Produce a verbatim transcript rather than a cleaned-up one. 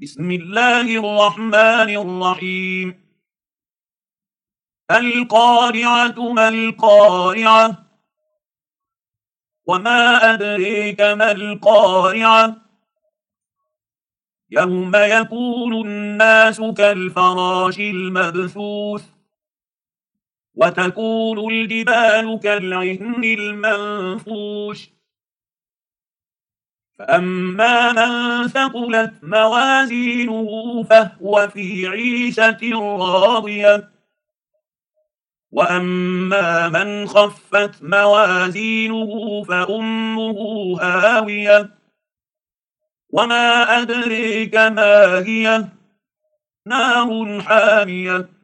بسم الله الرحمن الرحيم. القارعة ما القارعة وما أدريك ما القارعة يوم يكون الناس كالفراش المبثوث وتكون الجبال كالعهن المنفوش فأما من ثقلت موازينه فهو في عيشة راضية وأما من خفت موازينه فأمه هاوية وما أدريك ما هي نار حامية